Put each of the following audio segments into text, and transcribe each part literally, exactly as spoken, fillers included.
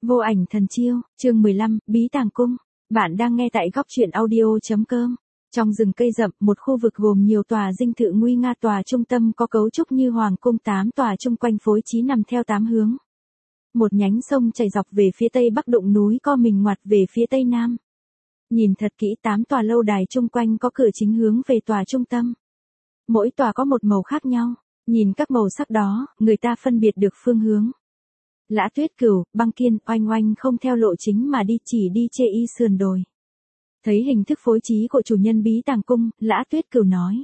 Vô ảnh thần chiêu, chương mười lăm, Bí Tàng Cung. Bạn đang nghe tại góc truyện audio.com. Trong rừng cây rậm, một khu vực gồm nhiều tòa dinh thự nguy nga, tòa trung tâm có cấu trúc như hoàng cung, tám tòa chung quanh phối trí nằm theo tám hướng. Một nhánh sông chảy dọc về phía tây bắc, đụng núi co mình ngoặt về phía tây nam. Nhìn thật kỹ, tám tòa lâu đài chung quanh có cửa chính hướng về tòa trung tâm. Mỗi tòa có một màu khác nhau, nhìn các màu sắc đó, người ta phân biệt được phương hướng. Lã Tuyết Cửu, Băng Kiên, Oanh Oanh không theo lộ chính mà đi, chỉ đi chê y sườn đồi. Thấy hình thức phối trí của chủ nhân Bí Tàng Cung, Lã Tuyết Cửu nói.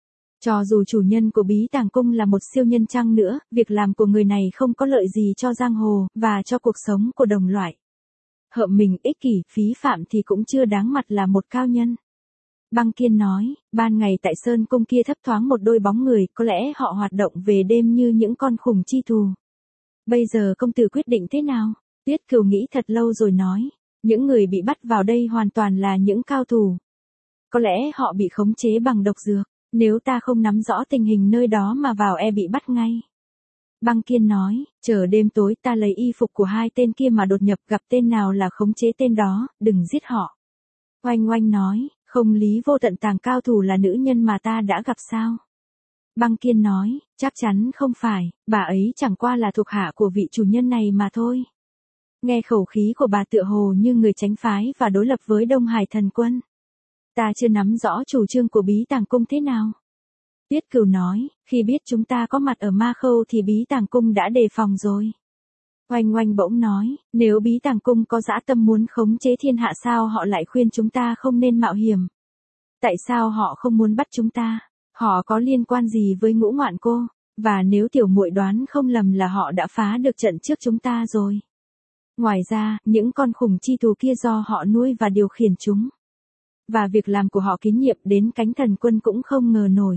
Cho dù chủ nhân của Bí Tàng Cung là một siêu nhân chăng nữa, việc làm của người này không có lợi gì cho giang hồ, và cho cuộc sống của đồng loại. Hợm mình ích kỷ, phí phạm thì cũng chưa đáng mặt là một cao nhân. Băng Kiên nói, ban ngày tại Sơn Cung kia thấp thoáng một đôi bóng người, có lẽ họ hoạt động về đêm như những con khủng chi thù. Bây giờ công tử quyết định thế nào? Tuyết Cửu nghĩ thật lâu rồi nói, những người bị bắt vào đây hoàn toàn là những cao thủ. Có lẽ họ bị khống chế bằng độc dược, nếu ta không nắm rõ tình hình nơi đó mà vào e bị bắt ngay. Băng Kiên nói, chờ đêm tối ta lấy y phục của hai tên kia mà đột nhập, gặp tên nào là khống chế tên đó, đừng giết họ. Oanh Oanh nói, không lý vô tận tàng cao thủ là nữ nhân mà ta đã gặp sao? Băng Kiên nói, chắc chắn không phải, bà ấy chẳng qua là thuộc hạ của vị chủ nhân này mà thôi. Nghe khẩu khí của bà tựa hồ như người tránh phái và đối lập với Đông Hải thần quân. Ta chưa nắm rõ chủ trương của Bí Tàng Cung thế nào. Tuyết Cửu nói, khi biết chúng ta có mặt ở Ma Khâu thì Bí Tàng Cung đã đề phòng rồi. Oanh Oanh bỗng nói, nếu Bí Tàng Cung có dã tâm muốn khống chế thiên hạ sao họ lại khuyên chúng ta không nên mạo hiểm? Tại sao họ không muốn bắt chúng ta? Họ có liên quan gì với Ngũ Ngoạn cô? Và nếu tiểu muội đoán không lầm là họ đã phá được trận trước chúng ta rồi. Ngoài ra, những con khủng chi thù kia do họ nuôi và điều khiển chúng. Và việc làm của họ kín nhiệm đến cánh thần quân cũng không ngờ nổi.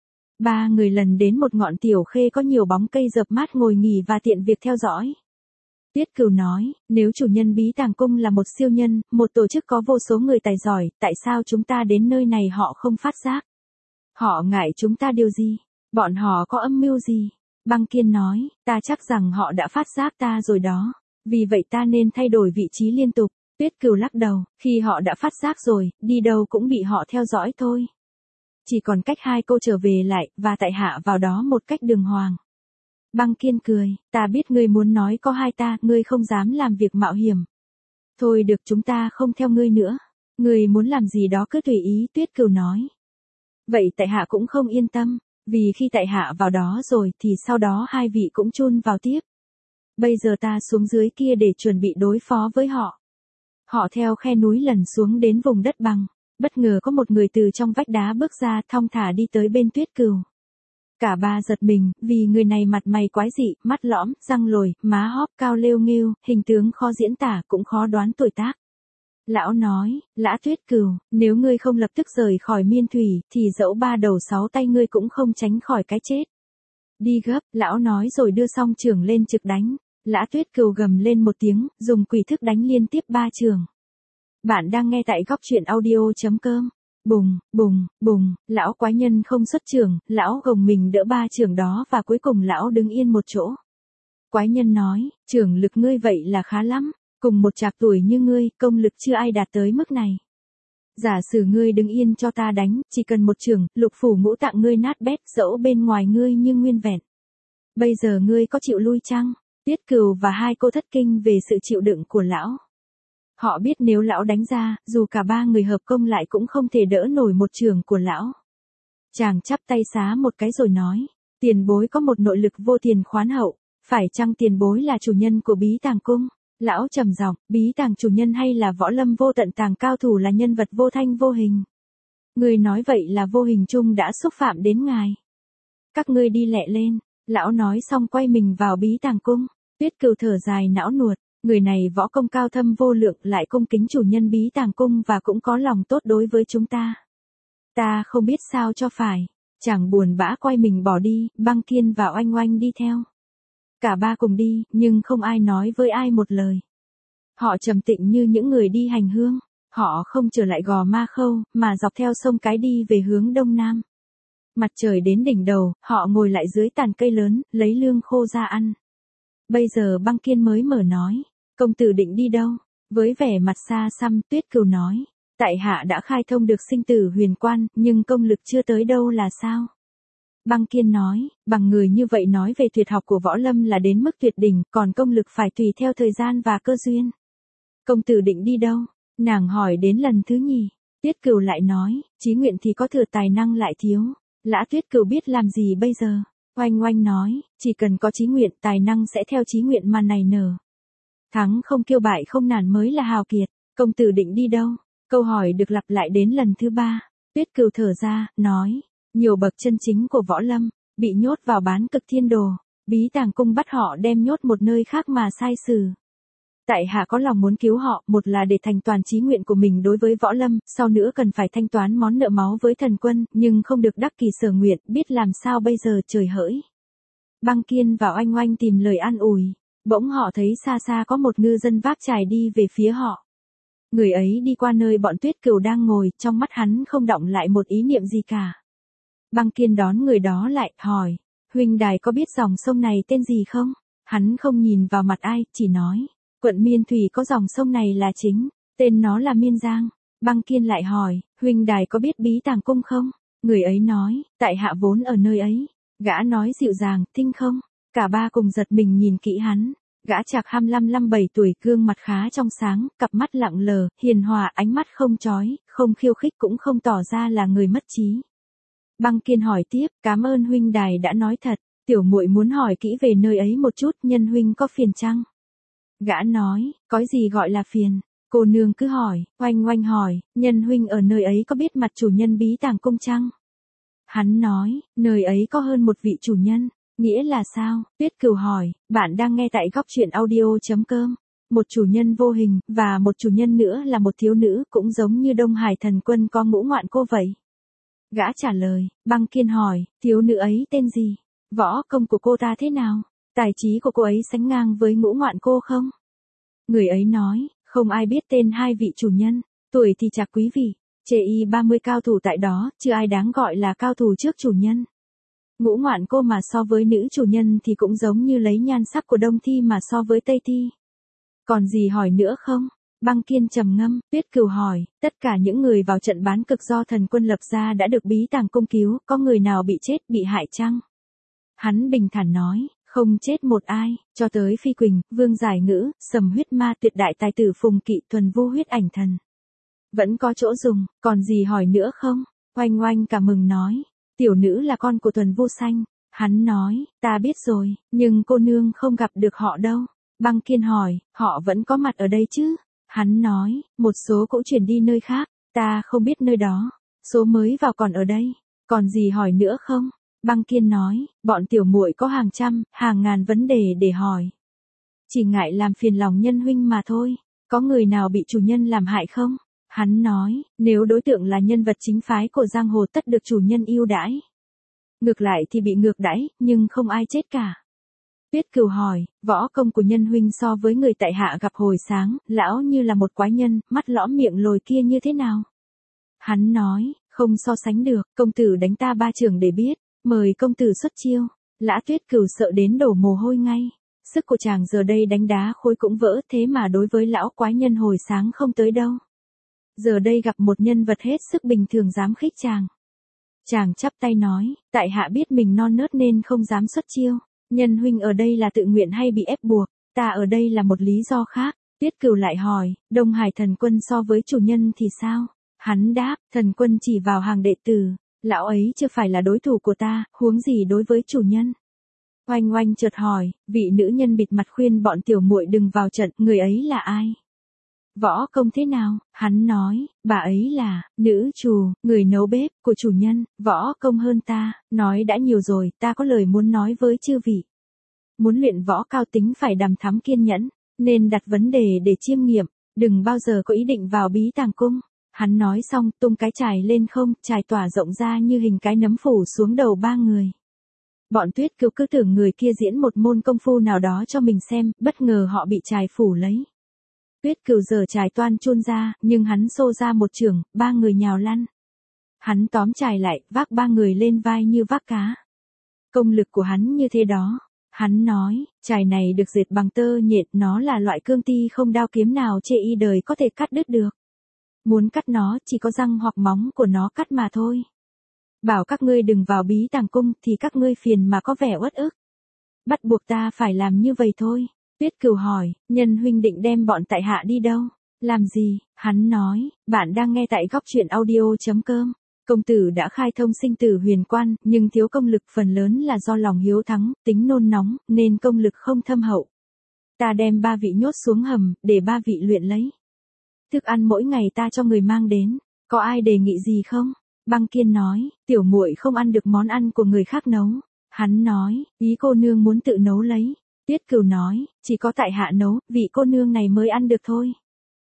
Ba người lần đến một ngọn tiểu khê có nhiều bóng cây rợp mát ngồi nghỉ và tiện việc theo dõi. Tuyết Cửu nói, nếu chủ nhân Bí Tàng Cung là một siêu nhân, một tổ chức có vô số người tài giỏi, tại sao chúng ta đến nơi này họ không phát giác? Họ ngại chúng ta điều gì? Bọn họ có âm mưu gì? Băng Kiên nói, ta chắc rằng họ đã phát giác ta rồi đó. Vì vậy ta nên thay đổi vị trí liên tục. Tuyết Cửu lắc đầu, khi họ đã phát giác rồi, đi đâu cũng bị họ theo dõi thôi. Chỉ còn cách hai cô trở về lại, và tại hạ vào đó một cách đường hoàng. Băng Kiên cười, ta biết ngươi muốn nói có hai ta, ngươi không dám làm việc mạo hiểm. Thôi được, chúng ta không theo ngươi nữa. Ngươi muốn làm gì đó cứ tùy ý, Tuyết Cửu nói. Vậy tại hạ cũng không yên tâm, vì khi tại hạ vào đó rồi thì sau đó hai vị cũng chôn vào tiếp. Bây giờ ta xuống dưới kia để chuẩn bị đối phó với họ. Họ theo khe núi lần xuống đến vùng đất bằng, bất ngờ có một người từ trong vách đá bước ra, thong thả đi tới bên Tuyết Cửu. Cả ba giật mình, vì người này mặt mày quái dị, mắt lõm, răng lồi, má hóp cao lêu nghêu, hình tướng khó diễn tả cũng khó đoán tuổi tác. Lão nói, Lã Tuyết Cửu, nếu ngươi không lập tức rời khỏi miên thủy, thì dẫu ba đầu sáu tay ngươi cũng không tránh khỏi cái chết. Đi gấp, lão nói rồi đưa song chưởng lên trực đánh. Lã Tuyết Cửu gầm lên một tiếng, dùng quỷ thức đánh liên tiếp ba chưởng. Bạn đang nghe tại góc truyện audio.com. Bùng, bùng, bùng, lão quái nhân không xuất chưởng, lão gồng mình đỡ ba chưởng đó và cuối cùng lão đứng yên một chỗ. Quái nhân nói, chưởng lực ngươi vậy là khá lắm, cùng một chạc tuổi như ngươi, công lực chưa ai đạt tới mức này. Giả sử ngươi đứng yên cho ta đánh, chỉ cần một chưởng, lục phủ ngũ tạng ngươi nát bét, dẫu bên ngoài ngươi như nguyên vẹn. Bây giờ ngươi có chịu lui chăng? Tuyết Cửu và hai cô thất kinh về sự chịu đựng của lão. Họ biết nếu lão đánh ra, dù cả ba người hợp công lại cũng không thể đỡ nổi một chưởng của lão. Chàng chắp tay xá một cái rồi nói, tiền bối có một nội lực vô tiền khoán hậu, phải chăng tiền bối là chủ nhân của Bí Tàng Cung? Lão trầm giọng, Bí Tàng chủ nhân hay là võ lâm vô tận tàng cao thủ là nhân vật vô thanh vô hình? Người nói vậy là vô hình chung đã xúc phạm đến ngài. Các ngươi đi lẹ lên. Lão nói xong quay mình vào Bí Tàng Cung. Tuyết Cửu thở dài não nuột, người này võ công cao thâm vô lượng, lại cung kính chủ nhân Bí Tàng Cung và cũng có lòng tốt đối với chúng ta. Ta không biết sao cho phải. Chàng buồn bã quay mình bỏ đi, Băng Kiên và Oanh Oanh đi theo. Cả ba cùng đi, nhưng không ai nói với ai một lời. Họ trầm tĩnh như những người đi hành hương. Họ không trở lại Gò Ma Khâu, mà dọc theo sông Cái đi về hướng đông nam. Mặt trời đến đỉnh đầu, họ ngồi lại dưới tàn cây lớn, lấy lương khô ra ăn. Bây giờ Băng Kiên mới mở nói, công tử định đi đâu? Với vẻ mặt xa xăm, Tuyết Cừu nói, tại hạ đã khai thông được sinh tử huyền quan, nhưng công lực chưa tới đâu là sao? Băng Kiên nói, bằng người như vậy nói về tuyệt học của võ lâm là đến mức tuyệt đỉnh, còn công lực phải tùy theo thời gian và cơ duyên. Công tử định đi đâu? Nàng hỏi đến lần thứ nhì. Tuyết Cừu lại nói, chí nguyện thì có thừa tài năng lại thiếu. Lã Tuyết Cừu biết làm gì bây giờ? Oanh Oanh nói, chỉ cần có chí nguyện, tài năng sẽ theo chí nguyện mà nảy nở. Thắng không kiêu bại không nản mới là hào kiệt. Công tử định đi đâu? Câu hỏi được lặp lại đến lần thứ ba. Tuyết Cừu thở ra, nói, nhiều bậc chân chính của võ lâm, bị nhốt vào bán cực thiên đồ, bí tàng cung bắt họ đem nhốt một nơi khác mà sai xử. Tại hạ có lòng muốn cứu họ, một là để thành toàn chí nguyện của mình đối với võ lâm, sau nữa cần phải thanh toán món nợ máu với thần quân, nhưng không được đắc kỳ sở nguyện, biết làm sao bây giờ trời hỡi. Băng Kiên và Oanh Oanh tìm lời an ủi, bỗng họ thấy xa xa có một ngư dân vác chài đi về phía họ. Người ấy đi qua nơi bọn Tuyết Cừu đang ngồi, trong mắt hắn không đọng lại một ý niệm gì cả. Băng Kiên đón người đó lại, hỏi, huynh đài có biết dòng sông này tên gì không? Hắn không nhìn vào mặt ai, chỉ nói, quận Miên Thủy có dòng sông này là chính, tên nó là Miên Giang. Băng Kiên lại hỏi, huynh đài có biết bí tàng cung không? Người ấy nói, tại hạ vốn ở nơi ấy. Gã nói dịu dàng, tinh không? Cả ba cùng giật mình nhìn kỹ hắn. Gã chạc hai mươi lăm lăm bảy tuổi, gương mặt khá trong sáng, cặp mắt lặng lờ, hiền hòa, ánh mắt không chói, không khiêu khích cũng không tỏ ra là người mất trí. Băng Kiên hỏi tiếp, cảm ơn huynh đài đã nói thật, tiểu muội muốn hỏi kỹ về nơi ấy một chút, nhân huynh có phiền chăng? Gã nói, có gì gọi là phiền? Cô nương cứ hỏi. Oanh Oanh hỏi, nhân huynh ở nơi ấy có biết mặt chủ nhân bí tàng cung chăng? Hắn nói, nơi ấy có hơn một vị chủ nhân. Nghĩa là sao? Tuyết Cừu hỏi, bạn đang nghe tại góc truyện audio.com. Một chủ nhân vô hình, và một chủ nhân nữa là một thiếu nữ, cũng giống như Đông Hải thần quân có Ngũ Ngoạn Cô vậy. Gã trả lời, Băng Kiên hỏi, thiếu nữ ấy tên gì? Võ công của cô ta thế nào? Tài trí của cô ấy sánh ngang với Ngũ Ngoạn Cô không? Người ấy nói, không ai biết tên hai vị chủ nhân, tuổi thì chạc quý vị, chê y ba mươi cao thủ tại đó, chưa ai đáng gọi là cao thủ trước chủ nhân. Ngũ Ngoạn Cô mà so với nữ chủ nhân thì cũng giống như lấy nhan sắc của Đông Thi mà so với Tây Thi. Còn gì hỏi nữa không? Băng Kiên trầm ngâm, Tuyết Cừu hỏi, tất cả những người vào trận bán cực do thần quân lập ra đã được bí tàng cung cứu, có người nào bị chết, bị hại chăng? Hắn bình thản nói, không chết một ai, cho tới Phi Quỳnh, Vương Giải Ngữ, Sầm Huyết Ma, tuyệt đại tài tử Phùng Kỵ, thuần vô huyết ảnh thần. Vẫn có chỗ dùng, còn gì hỏi nữa không? Oanh Oanh cả mừng nói, tiểu nữ là con của Thuần Vô Xanh. Hắn nói, ta biết rồi, nhưng cô nương không gặp được họ đâu. Băng Kiên hỏi, họ vẫn có mặt ở đây chứ? Hắn nói, một số cũng chuyển đi nơi khác, ta không biết nơi đó, số mới vào còn ở đây. Còn gì hỏi nữa không? Băng Kiên nói, bọn tiểu muội có hàng trăm, hàng ngàn vấn đề để hỏi. Chỉ ngại làm phiền lòng nhân huynh mà thôi, có người nào bị chủ nhân làm hại không? Hắn nói, nếu đối tượng là nhân vật chính phái của giang hồ tất được chủ nhân yêu đãi. Ngược lại thì bị ngược đãi, nhưng không ai chết cả. Tuyết Cừu hỏi, võ công của nhân huynh so với người tại hạ gặp hồi sáng, lão như là một quái nhân, mắt lõm miệng lồi kia như thế nào? Hắn nói, không so sánh được, công tử đánh ta ba chưởng để biết, mời công tử xuất chiêu. Lã Tuyết Cừu sợ đến đổ mồ hôi ngay. Sức của chàng giờ đây đánh đá khối cũng vỡ, thế mà đối với lão quái nhân hồi sáng không tới đâu. Giờ đây gặp một nhân vật hết sức bình thường dám khích chàng. Chàng chắp tay nói, tại hạ biết mình non nớt nên không dám xuất chiêu. Nhân huynh ở đây là tự nguyện hay bị ép buộc, ta ở đây là một lý do khác. Tuyết Cừu lại hỏi, Đông Hải thần quân so với chủ nhân thì sao? Hắn đáp, thần quân chỉ vào hàng đệ tử, lão ấy chưa phải là đối thủ của ta, huống gì đối với chủ nhân. Oanh Oanh chợt hỏi, vị nữ nhân bịt mặt khuyên bọn tiểu muội đừng vào trận, người ấy là ai? Võ công thế nào? Hắn nói, bà ấy là, nữ chủ, người nấu bếp, của chủ nhân, võ công hơn ta, nói đã nhiều rồi, ta có lời muốn nói với chư vị. Muốn luyện võ cao tính phải đằm thắm kiên nhẫn, nên đặt vấn đề để chiêm nghiệm, đừng bao giờ có ý định vào bí tàng cung. Hắn nói xong, tung cái chài lên không, chài tỏa rộng ra như hình cái nấm phủ xuống đầu ba người. Bọn Tuyết Cừu cứ tưởng người kia diễn một môn công phu nào đó cho mình xem, bất ngờ họ bị chài phủ lấy. Tuyết Cừu giở chài toan chôn ra, nhưng hắn xô ra một chưởng, ba người nhào lăn. Hắn tóm chài lại, vác ba người lên vai như vác cá. Công lực của hắn như thế đó. Hắn nói, chải này được dệt bằng tơ nhện, nó là loại cương ti không đao kiếm nào chê y đời có thể cắt đứt được. Muốn cắt nó, chỉ có răng hoặc móng của nó cắt mà thôi. Bảo các ngươi đừng vào bí tàng cung thì các ngươi phiền mà có vẻ uất ức. Bắt buộc ta phải làm như vậy thôi. Tuyết Cửu hỏi, Nhân huynh định đem bọn tại hạ đi đâu? Làm gì? Hắn nói, bạn đang nghe tại góc truyện audio.com. Công tử đã khai thông sinh tử huyền quan, nhưng thiếu công lực phần lớn là do lòng hiếu thắng, tính nôn nóng, nên công lực không thâm hậu. Ta đem ba vị nhốt xuống hầm, để ba vị luyện lấy. Thức ăn mỗi ngày ta cho người mang đến, có ai đề nghị gì không? Băng Kiên nói, tiểu muội không ăn được món ăn của người khác nấu. Hắn nói, ý cô nương muốn tự nấu lấy. Tuyết Cửu nói, chỉ có tại hạ nấu, vị cô nương này mới ăn được thôi.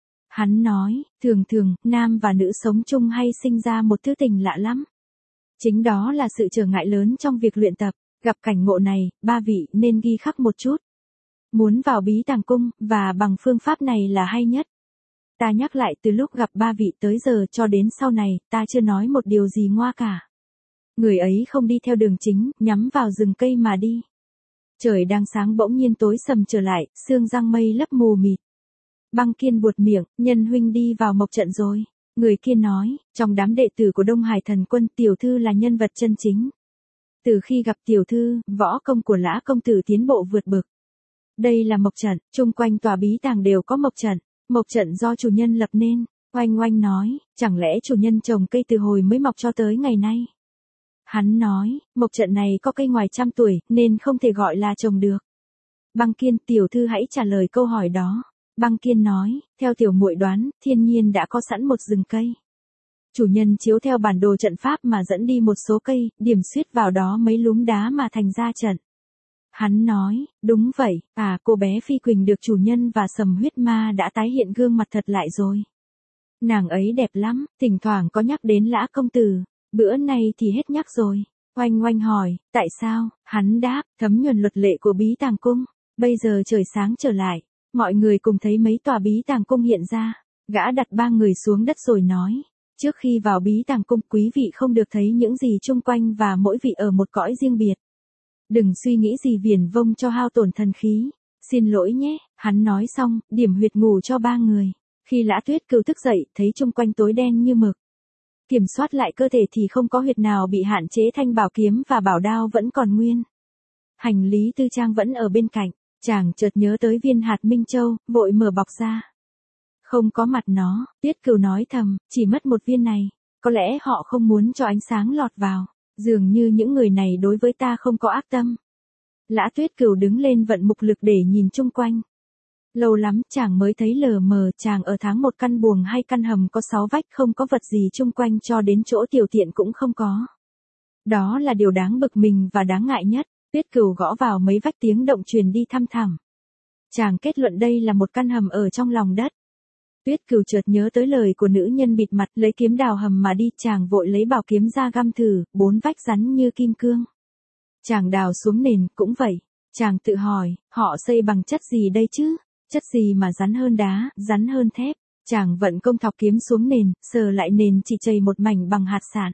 Hắn nói, thường thường, nam và nữ sống chung hay sinh ra một thứ tình lạ lắm. Chính đó là sự trở ngại lớn trong việc luyện tập. Gặp cảnh ngộ này, ba vị nên ghi khắc một chút. Muốn vào bí tàng cung, và bằng phương pháp này là hay nhất. Ta nhắc lại từ lúc gặp ba vị tới giờ cho đến sau này, ta chưa nói một điều gì ngoa cả. Người ấy không đi theo đường chính, nhắm vào rừng cây mà đi. Trời đang sáng bỗng nhiên tối sầm trở lại, sương giăng mây lấp mù mịt. Băng Kiên buột miệng, Nhân huynh đi vào mộc trận rồi. Người kia nói, trong đám đệ tử của Đông Hải Thần Quân, tiểu thư là nhân vật chân chính. Từ khi gặp tiểu thư, võ công của Lã công tử tiến bộ vượt bậc. Đây là mộc trận, chung quanh tòa bí tàng đều có mộc trận. Mộc trận do chủ nhân lập nên. Oanh Oanh nói, chẳng lẽ chủ nhân trồng cây từ hồi mới mọc cho tới ngày nay? Hắn nói, mộc trận này có cây ngoài trăm tuổi, nên không thể gọi là trồng được. Băng Kiên, tiểu thư hãy trả lời câu hỏi đó. Băng Kiên nói, theo tiểu muội đoán, thiên nhiên đã có sẵn một rừng cây. Chủ nhân chiếu theo bản đồ trận pháp mà dẫn đi một số cây, điểm xuyết vào đó mấy lúm đá mà thành ra trận. Hắn nói, đúng vậy, à cô bé Phi Quỳnh được chủ nhân và Sầm Huyết Ma đã tái hiện gương mặt thật lại rồi. Nàng ấy đẹp lắm, thỉnh thoảng có nhắc đến Lã công tử, bữa nay thì hết nhắc rồi. Oanh Oanh hỏi, tại sao? Hắn đáp, thấm nhuần luật lệ của bí tàng cung. Bây giờ trời sáng trở lại, mọi người cùng thấy mấy tòa bí tàng cung hiện ra. Gã đặt ba người xuống đất rồi nói, trước khi vào bí tàng cung quý vị không được thấy những gì chung quanh và mỗi vị ở một cõi riêng biệt. Đừng suy nghĩ gì viển vông cho hao tổn thần khí. Xin lỗi nhé, hắn nói xong, điểm huyệt ngủ cho ba người. Khi Lã Tuyết Cửu thức dậy, thấy chung quanh tối đen như mực. Kiểm soát lại cơ thể thì không có huyệt nào bị hạn chế, thanh bảo kiếm và bảo đao vẫn còn nguyên. Hành lý tư trang vẫn ở bên cạnh, chàng chợt nhớ tới viên hạt minh châu, vội mở bọc ra. Không có mặt nó, Tuyết Cửu nói thầm, chỉ mất một viên này, có lẽ họ không muốn cho ánh sáng lọt vào, dường như những người này đối với ta không có ác tâm. Lã Tuyết Cửu đứng lên vận mục lực để nhìn chung quanh. Lâu lắm chàng mới thấy lờ mờ, chàng ở tháng một căn buồng hay căn hầm có sáu vách, không có vật gì chung quanh, cho đến chỗ tiểu tiện cũng không có. Đó là điều đáng bực mình và đáng ngại nhất. Tuyết Cửu gõ vào mấy vách, tiếng động truyền đi thăm thẳm. Chàng kết luận đây là một căn hầm ở trong lòng đất. Tuyết Cửu chợt nhớ tới lời của nữ nhân bịt mặt, lấy kiếm đào hầm mà đi, chàng vội lấy bảo kiếm ra găm thử, bốn vách rắn như kim cương. Chàng đào xuống nền, cũng vậy. Chàng tự hỏi, họ xây bằng chất gì đây chứ? Chất gì mà rắn hơn đá, rắn hơn thép? Chàng vận công thọc kiếm xuống nền, sờ lại nền chỉ chày một mảnh bằng hạt sạn.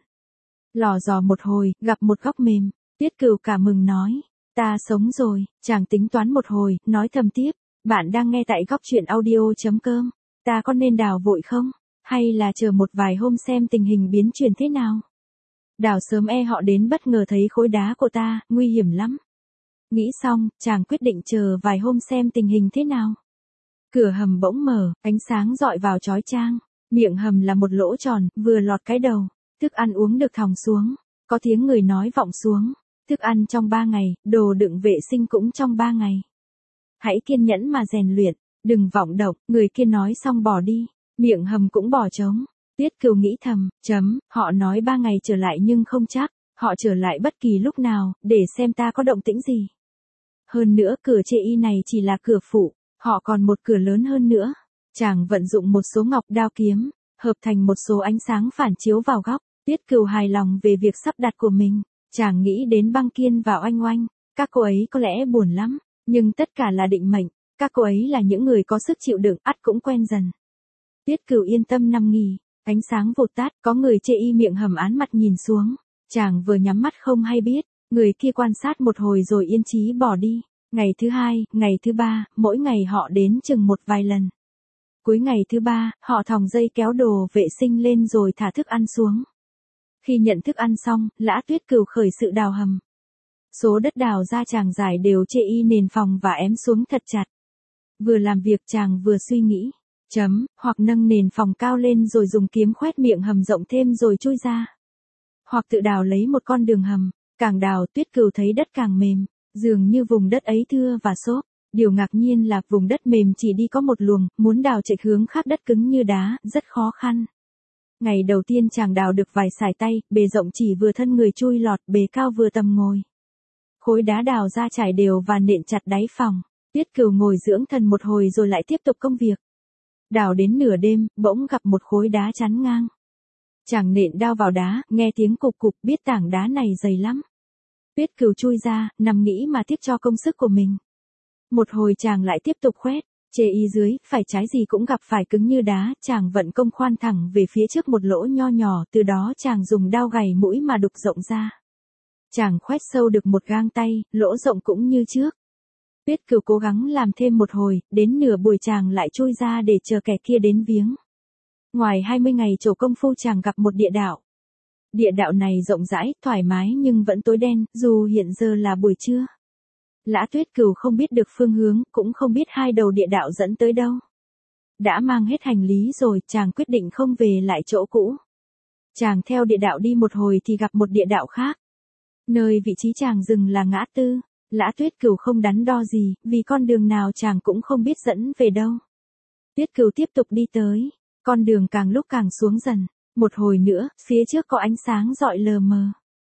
Lò dò một hồi, gặp một góc mềm. Tuyết Cửu cả mừng nói, ta sống rồi. Chàng tính toán một hồi, nói thầm tiếp, bạn đang nghe tại góc truyện audio.com. Ta có nên đào vội không? Hay là chờ một vài hôm xem tình hình biến chuyển thế nào? Đào sớm e họ đến bất ngờ thấy khối đá của ta, nguy hiểm lắm. Nghĩ xong, chàng quyết định chờ vài hôm xem tình hình thế nào. Cửa hầm bỗng mở, ánh sáng dọi vào chói chang. Miệng hầm là một lỗ tròn, vừa lọt cái đầu. Thức ăn uống được thòng xuống. Có tiếng người nói vọng xuống. Thức ăn trong ba ngày, đồ đựng vệ sinh cũng trong ba ngày. Hãy kiên nhẫn mà rèn luyện, đừng vọng động. Người kia nói xong bỏ đi. Miệng hầm cũng bỏ trống. Tuyết Cửu nghĩ thầm, chấm, họ nói ba ngày trở lại nhưng không chắc. Họ trở lại bất kỳ lúc nào, để xem ta có động tĩnh gì. Hơn nữa cửa chê y này chỉ là cửa phụ. Họ còn một cửa lớn hơn nữa. Chàng vận dụng một số ngọc đao kiếm, hợp thành một số ánh sáng phản chiếu vào góc. Tuyết Cửu hài lòng về việc sắp đặt của mình. Chàng nghĩ đến Băng Kiên và Oanh Oanh. Các cô ấy có lẽ buồn lắm, nhưng tất cả là định mệnh. Các cô ấy là những người có sức chịu đựng, ắt cũng quen dần. Tuyết Cửu yên tâm nằm nghỉ. Ánh sáng vụt tắt, có người chê y miệng hầm án mặt nhìn xuống. Chàng vừa nhắm mắt không hay biết, Người kia quan sát một hồi rồi yên chí bỏ đi. Ngày thứ hai, ngày thứ ba, mỗi ngày họ đến chừng một vài lần. Cuối ngày thứ ba, họ thòng dây kéo đồ vệ sinh lên rồi thả thức ăn xuống. Khi nhận thức ăn xong, Lã Tuyết Cửu khởi sự đào hầm. Số đất đào ra chàng giải đều chê y nền phòng và ém xuống thật chặt. Vừa làm việc chàng vừa suy nghĩ. Chấm, hoặc nâng nền phòng cao lên rồi dùng kiếm khoét miệng hầm rộng thêm rồi chui ra. Hoặc tự đào lấy một con đường hầm. Càng đào Tuyết Cửu thấy đất càng mềm. Dường như vùng đất ấy thưa và xốp. Điều ngạc nhiên là vùng đất mềm chỉ đi có một luồng, muốn đào chạy hướng khác đất cứng như đá, rất khó khăn. Ngày đầu tiên chàng đào được vài sải tay, bề rộng chỉ vừa thân người chui lọt, bề cao vừa tầm ngồi. Khối đá đào ra trải đều và nện chặt đáy phòng. Tuyết Cửu ngồi dưỡng thần một hồi rồi lại tiếp tục công việc. Đào đến nửa đêm, bỗng gặp một khối đá chắn ngang. Chàng nện đao vào đá, nghe tiếng cục cục, biết tảng đá này dày lắm. Tuyết Cửu chui ra, nằm nghĩ mà tiếp cho công sức của mình. Một hồi chàng lại tiếp tục khoét, chê y dưới, phải trái gì cũng gặp phải cứng như đá, chàng vận công khoan thẳng về phía trước một lỗ nho nhỏ, từ đó chàng dùng đao gảy mũi mà đục rộng ra. Chàng khoét sâu được một gang tay, lỗ rộng cũng như trước. Tuyết Cửu cố gắng làm thêm một hồi, đến nửa buổi chàng lại chui ra để chờ kẻ kia đến viếng. Ngoài hai mươi ngày trổ công phu chàng gặp một địa đạo. Địa đạo này rộng rãi, thoải mái nhưng vẫn tối đen, dù hiện giờ là buổi trưa. Lã Tuyết Cửu không biết được phương hướng, cũng không biết hai đầu địa đạo dẫn tới đâu. Đã mang hết hành lý rồi, chàng quyết định không về lại chỗ cũ. Chàng theo địa đạo đi một hồi thì gặp một địa đạo khác. Nơi vị trí chàng dừng là ngã tư. Lã Tuyết Cửu không đắn đo gì, vì con đường nào chàng cũng không biết dẫn về đâu. Tuyết Cửu tiếp tục đi tới, con đường càng lúc càng xuống dần. Một hồi nữa, phía trước có ánh sáng rọi lờ mờ.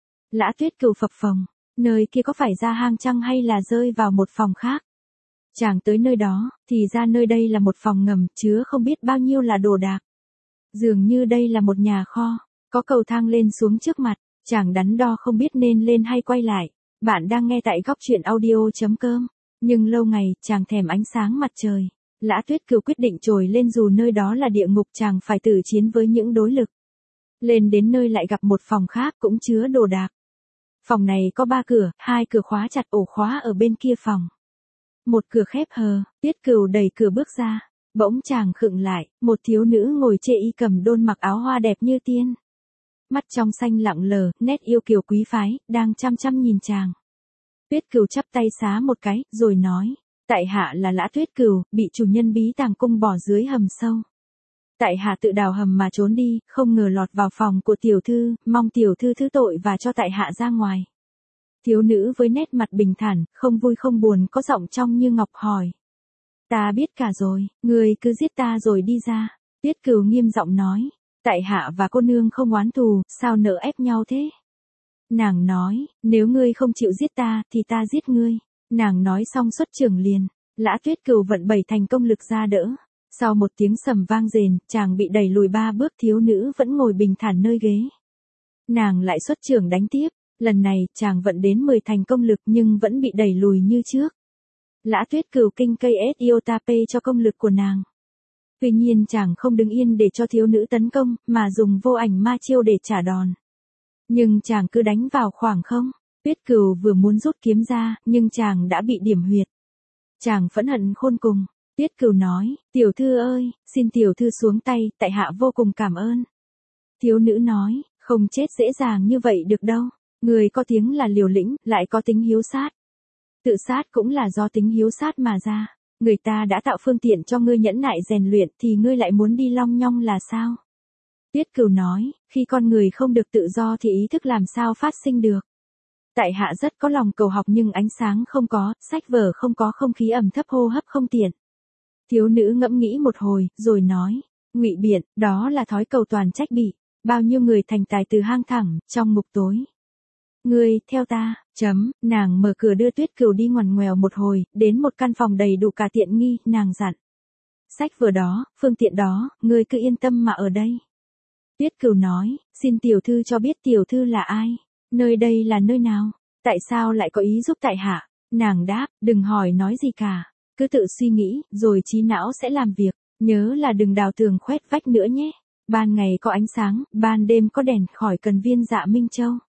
Lã Tuyết Cửu phập phồng, nơi kia có phải ra hang chăng hay là rơi vào một phòng khác? Chàng tới nơi đó, thì ra nơi đây là một phòng ngầm, chứa không biết bao nhiêu là đồ đạc. Dường như đây là một nhà kho, có cầu thang lên xuống trước mặt, chàng đắn đo không biết nên lên hay quay lại. Bạn đang nghe tại góc truyện audio.com, nhưng lâu ngày, chàng thèm ánh sáng mặt trời. Lã Tuyết Cửu quyết định trồi lên dù nơi đó là địa ngục chàng phải tử chiến với những đối lực. Lên đến nơi lại gặp một phòng khác cũng chứa đồ đạc. Phòng này có ba cửa, hai cửa khóa chặt, ổ khóa ở bên kia phòng. Một cửa khép hờ, Tuyết Cửu đẩy cửa bước ra. Bỗng chàng khựng lại, một thiếu nữ ngồi chê y cầm đôn mặc áo hoa đẹp như tiên. Mắt trong xanh lặng lờ, nét yêu kiều quý phái, đang chăm chăm nhìn chàng. Tuyết Cửu chắp tay xá một cái, rồi nói, tại hạ là Lã Tuyết Cửu, bị chủ nhân bí tàng cung bỏ dưới hầm sâu. Tại hạ tự đào hầm mà trốn đi, không ngờ lọt vào phòng của tiểu thư, mong tiểu thư thứ tội và cho tại hạ ra ngoài. Thiếu nữ với nét mặt bình thản, không vui không buồn, có giọng trong như ngọc hỏi. Ta biết cả rồi, ngươi cứ giết ta rồi đi ra. Tuyết Cửu nghiêm giọng nói, tại hạ và cô nương không oán thù, sao nỡ ép nhau thế? Nàng nói, nếu ngươi không chịu giết ta, thì ta giết ngươi. Nàng nói xong xuất trưởng liền, Lã Tuyết Cửu vận bảy thành công lực ra đỡ. Sau một tiếng sầm vang rền, chàng bị đẩy lùi ba bước, thiếu nữ vẫn ngồi bình thản nơi ghế. Nàng lại xuất trưởng đánh tiếp, lần này chàng vận đến mười thành công lực nhưng vẫn bị đẩy lùi như trước. Lã Tuyết Cửu kinh cây ét iotape cho công lực của nàng. Tuy nhiên chàng không đứng yên để cho thiếu nữ tấn công, mà dùng vô ảnh ma chiêu để trả đòn. Nhưng chàng cứ đánh vào khoảng không. Tuyết Cửu vừa muốn rút kiếm ra, nhưng chàng đã bị điểm huyệt. Chàng phẫn hận khôn cùng. Tuyết Cửu nói, tiểu thư ơi, xin tiểu thư xuống tay, tại hạ vô cùng cảm ơn. Thiếu nữ nói, không chết dễ dàng như vậy được đâu. Người có tiếng là liều lĩnh, lại có tính hiếu sát. Tự sát cũng là do tính hiếu sát mà ra. Người ta đã tạo phương tiện cho ngươi nhẫn nại rèn luyện thì ngươi lại muốn đi long nhong là sao? Tuyết Cửu nói, khi con người không được tự do thì ý thức làm sao phát sinh được. Tại hạ rất có lòng cầu học nhưng ánh sáng không có, sách vở không có, không khí ẩm thấp, hô hấp không tiện. Thiếu nữ ngẫm nghĩ một hồi, rồi nói, ngụy biện, đó là thói cầu toàn trách bị. Bao nhiêu người thành tài từ hang thẳm, trong ngục tối. Ngươi, theo ta, chấm, nàng mở cửa đưa Tuyết Cửu đi ngoằn ngoèo một hồi, đến một căn phòng đầy đủ cả tiện nghi, nàng dặn. Sách vở đó, phương tiện đó, ngươi cứ yên tâm mà ở đây. Tuyết Cửu nói, xin tiểu thư cho biết tiểu thư là ai, nơi đây là nơi nào, tại sao lại có ý giúp tại hạ. Nàng đáp, đừng hỏi nói gì cả, cứ tự suy nghĩ, rồi trí não sẽ làm việc, nhớ là đừng đào tường khoét vách nữa nhé. Ban ngày có ánh sáng, ban đêm có đèn, khỏi cần viên dạ Minh Châu.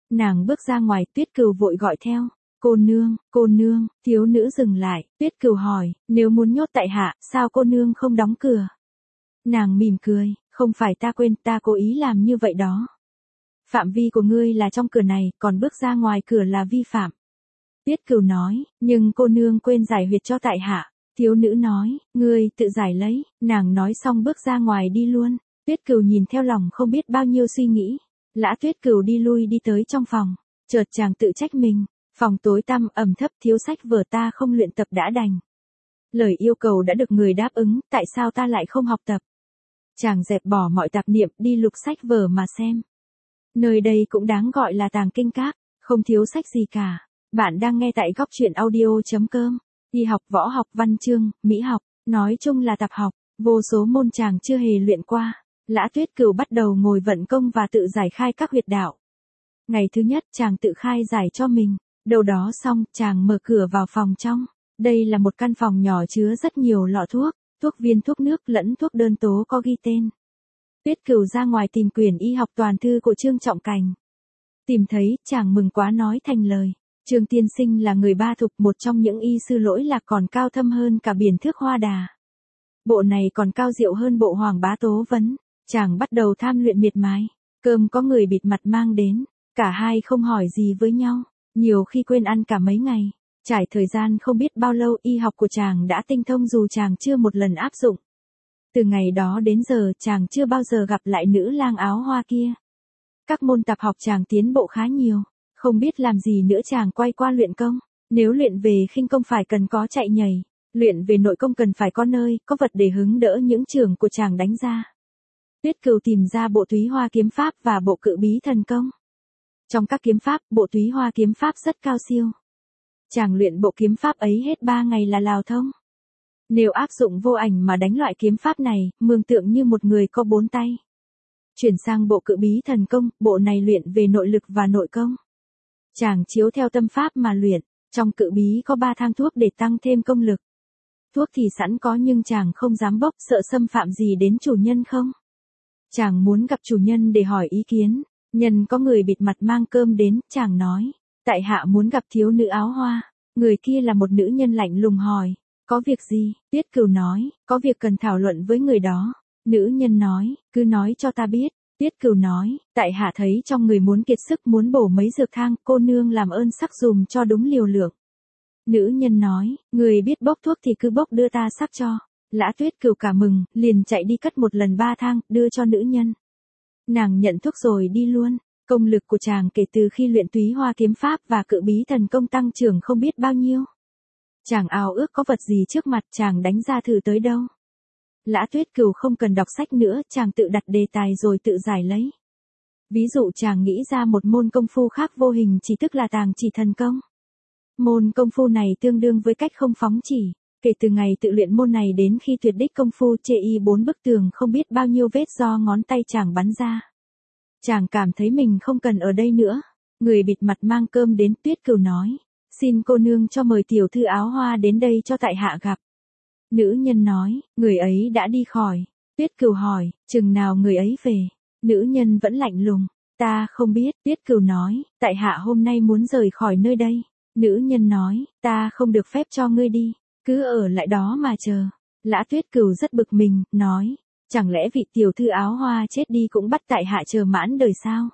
Nàng bước ra ngoài, Tuyết Cừu vội gọi theo. Cô nương, cô nương, thiếu nữ dừng lại, Tuyết Cừu hỏi, nếu muốn nhốt tại hạ, sao cô nương không đóng cửa? Nàng mỉm cười, không phải ta quên, ta cố ý làm như vậy đó. Phạm vi của ngươi là trong cửa này, còn bước ra ngoài cửa là vi phạm. Tuyết Cừu nói, nhưng cô nương quên giải huyệt cho tại hạ. Thiếu nữ nói, ngươi tự giải lấy, nàng nói xong bước ra ngoài đi luôn. Tuyết Cừu nhìn theo lòng không biết bao nhiêu suy nghĩ. Lã Tuyết Cừu đi lui đi tới trong phòng, chợt chàng tự trách mình, phòng tối tăm ẩm thấp thiếu sách vở ta không luyện tập đã đành. Lời yêu cầu đã được người đáp ứng, tại sao ta lại không học tập? Chàng dẹp bỏ mọi tạp niệm đi lục sách vở mà xem. Nơi đây cũng đáng gọi là tàng kinh các, không thiếu sách gì cả. Bạn đang nghe tại góc truyện audio.com. Y học, võ học, văn chương, mỹ học, nói chung là tạp học, vô số môn chàng chưa hề luyện qua. Lã Tuyết Cừu bắt đầu ngồi vận công và tự giải khai các huyệt đạo. Ngày thứ nhất chàng tự khai giải cho mình, đầu đó xong chàng mở cửa vào phòng trong. Đây là một căn phòng nhỏ chứa rất nhiều lọ thuốc, thuốc viên thuốc nước lẫn thuốc đơn tố có ghi tên. Tuyết Cừu ra ngoài tìm quyển y học toàn thư của Trương Trọng Cành. Tìm thấy, chàng mừng quá nói thành lời. Trương tiên sinh là người Ba Thục, một trong những y sư lỗi lạc còn cao thâm hơn cả biển thước hoa đà. Bộ này còn cao diệu hơn bộ Hoàng Bá Tố Vấn. Chàng bắt đầu tham luyện miệt mài. Cơm có người bịt mặt mang đến. Cả hai không hỏi gì với nhau. Nhiều khi quên ăn cả mấy ngày. Trải thời gian không biết bao lâu y học của chàng đã tinh thông dù chàng chưa một lần áp dụng. Từ ngày đó đến giờ chàng chưa bao giờ gặp lại nữ lang áo hoa kia. Các môn tạp học chàng tiến bộ khá nhiều. Không biết làm gì nữa chàng quay qua luyện công. Nếu luyện về khinh công phải cần có chạy nhảy. Luyện về nội công cần phải có nơi, có vật để hứng đỡ những trường của chàng đánh ra. Tuyết Cừu tìm ra bộ Túy Hoa kiếm pháp và bộ Cự Bí thần công. Trong các kiếm pháp, bộ Túy Hoa kiếm pháp rất cao siêu. Chàng luyện bộ kiếm pháp ấy hết ba ngày là lào thông. Nếu áp dụng vô ảnh mà đánh loại kiếm pháp này, mường tượng như một người có bốn tay. Chuyển sang bộ Cự Bí thần công, bộ này luyện về nội lực và nội công. Chàng chiếu theo tâm pháp mà luyện, trong Cự Bí có ba thang thuốc để tăng thêm công lực. Thuốc thì sẵn có nhưng chàng không dám bốc, sợ xâm phạm gì đến chủ nhân không. Chàng muốn gặp chủ nhân để hỏi ý kiến. Nhân có người bịt mặt mang cơm đến, chàng nói, tại hạ muốn gặp thiếu nữ áo hoa. Người kia là một nữ nhân lạnh lùng hỏi, có việc gì? Tuyết Cừu nói, có việc cần thảo luận với người đó. Nữ nhân nói, cứ nói cho ta biết. Tuyết Cừu nói, tại hạ thấy trong người muốn kiệt sức muốn bổ mấy dược thang, cô nương làm ơn sắc dùm cho đúng liều lượng. Nữ nhân nói, người biết bốc thuốc thì cứ bốc đưa ta sắc cho. Lã Tuyết Cừu cả mừng, liền chạy đi cất một lần ba thang, đưa cho nữ nhân. Nàng nhận thuốc rồi đi luôn. Công lực của chàng kể từ khi luyện Túy Hoa kiếm pháp và Cự Bí thần công tăng trưởng không biết bao nhiêu. Chàng ao ước có vật gì trước mặt chàng đánh ra thử tới đâu. Lã Tuyết Cừu không cần đọc sách nữa, chàng tự đặt đề tài rồi tự giải lấy. Ví dụ chàng nghĩ ra một môn công phu khác vô hình chỉ tức là tàng chỉ thần công. Môn công phu này tương đương với cách không phóng chỉ. Kể từ ngày tự luyện môn này đến khi tuyệt đích công phu chê y bốn bức tường không biết bao nhiêu vết do ngón tay chàng bắn ra. Chàng cảm thấy mình không cần ở đây nữa. Người bịt mặt mang cơm đến, Tuyết Cừu nói, xin cô nương cho mời tiểu thư áo hoa đến đây cho tại hạ gặp. Nữ nhân nói, người ấy đã đi khỏi. Tuyết Cừu hỏi, chừng nào người ấy về? Nữ nhân vẫn lạnh lùng, ta không biết. Tuyết Cừu nói, tại hạ hôm nay muốn rời khỏi nơi đây. Nữ nhân nói, ta không được phép cho ngươi đi, cứ ở lại đó mà chờ. Lã Tuyết Cừu rất bực mình, nói, chẳng lẽ vị tiểu thư áo hoa chết đi cũng bắt tại hạ chờ mãn đời sao?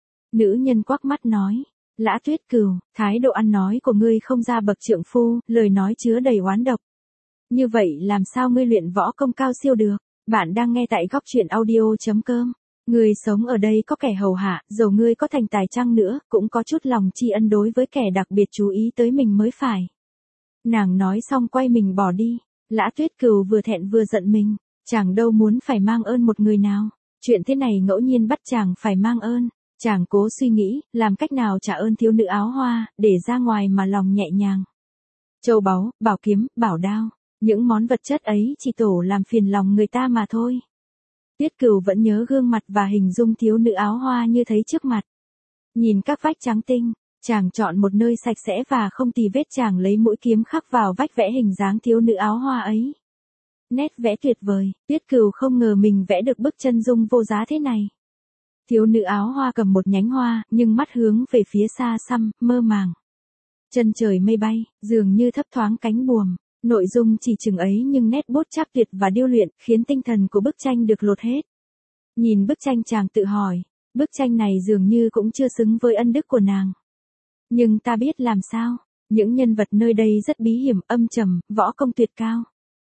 Nữ nhân quắc mắt nói, Lã Tuyết Cừu, thái độ ăn nói của ngươi không ra bậc trượng phu, lời nói chứa đầy oán độc. Như vậy làm sao ngươi luyện võ công cao siêu được? Bạn đang nghe tại góc truyện audio.com. Ngươi sống ở đây có kẻ hầu hạ, dầu ngươi có thành tài chăng nữa, cũng có chút lòng tri ân đối với kẻ đặc biệt chú ý tới mình mới phải. Nàng nói xong quay mình bỏ đi. Lã Tuyết Cừu vừa thẹn vừa giận mình. Chàng đâu muốn phải mang ơn một người nào. Chuyện thế này ngẫu nhiên bắt chàng phải mang ơn. Chàng cố suy nghĩ, làm cách nào trả ơn thiếu nữ áo hoa, để ra ngoài mà lòng nhẹ nhàng. Châu báu, bảo kiếm, bảo đao. Những món vật chất ấy chỉ tổ làm phiền lòng người ta mà thôi. Tuyết Cừu vẫn nhớ gương mặt và hình dung thiếu nữ áo hoa như thấy trước mặt. Nhìn các vách trắng tinh, chàng chọn một nơi sạch sẽ và không tì vết, chàng lấy mũi kiếm khắc vào vách vẽ hình dáng thiếu nữ áo hoa ấy. Nét vẽ tuyệt vời, Tuyết Cừu không ngờ mình vẽ được bức chân dung vô giá thế này. Thiếu nữ áo hoa cầm một nhánh hoa, nhưng mắt hướng về phía xa xăm, mơ màng. Chân trời mây bay, dường như thấp thoáng cánh buồm. Nội dung chỉ chừng ấy nhưng nét bút chắc tuyệt và điêu luyện, khiến tinh thần của bức tranh được lột hết. Nhìn bức tranh chàng tự hỏi, bức tranh này dường như cũng chưa xứng với ân đức của nàng. Nhưng ta biết làm sao, những nhân vật nơi đây rất bí hiểm, âm trầm, võ công tuyệt cao.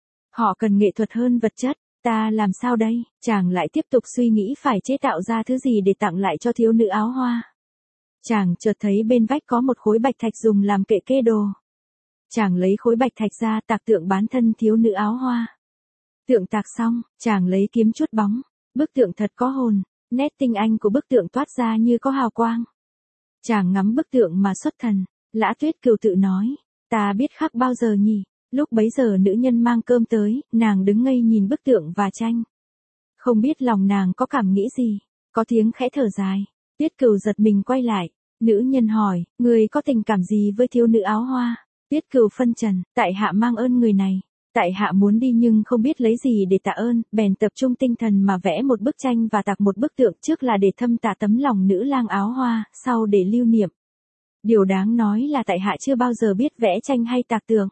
Họ cần nghệ thuật hơn vật chất, ta làm sao đây? Chàng lại tiếp tục suy nghĩ phải chế tạo ra thứ gì để tặng lại cho thiếu nữ áo hoa. Chàng chợt thấy bên vách có một khối bạch thạch dùng làm kệ kê đồ. Chàng lấy khối bạch thạch ra tạc tượng bán thân thiếu nữ áo hoa. Tượng tạc xong, chàng lấy kiếm chuốt bóng. Bức tượng thật có hồn, nét tinh anh của bức tượng toát ra như có hào quang. Chàng ngắm bức tượng mà xuất thần, Lã Tuyết Cừu tự nói, ta biết khắc bao giờ nhỉ? Lúc bấy giờ nữ nhân mang cơm tới, nàng đứng ngây nhìn bức tượng và tranh. Không biết lòng nàng có cảm nghĩ gì, có tiếng khẽ thở dài. Tuyết Cừu giật mình quay lại, nữ nhân hỏi, người có tình cảm gì với thiếu nữ áo hoa? Tuyết Cừu phân trần, tại hạ mang ơn người này. Tại hạ muốn đi nhưng không biết lấy gì để tạ ơn, bèn tập trung tinh thần mà vẽ một bức tranh và tạc một bức tượng, trước là để thâm tạ tấm lòng nữ lang áo hoa, sau để lưu niệm. Điều đáng nói là tại hạ chưa bao giờ biết vẽ tranh hay tạc tượng.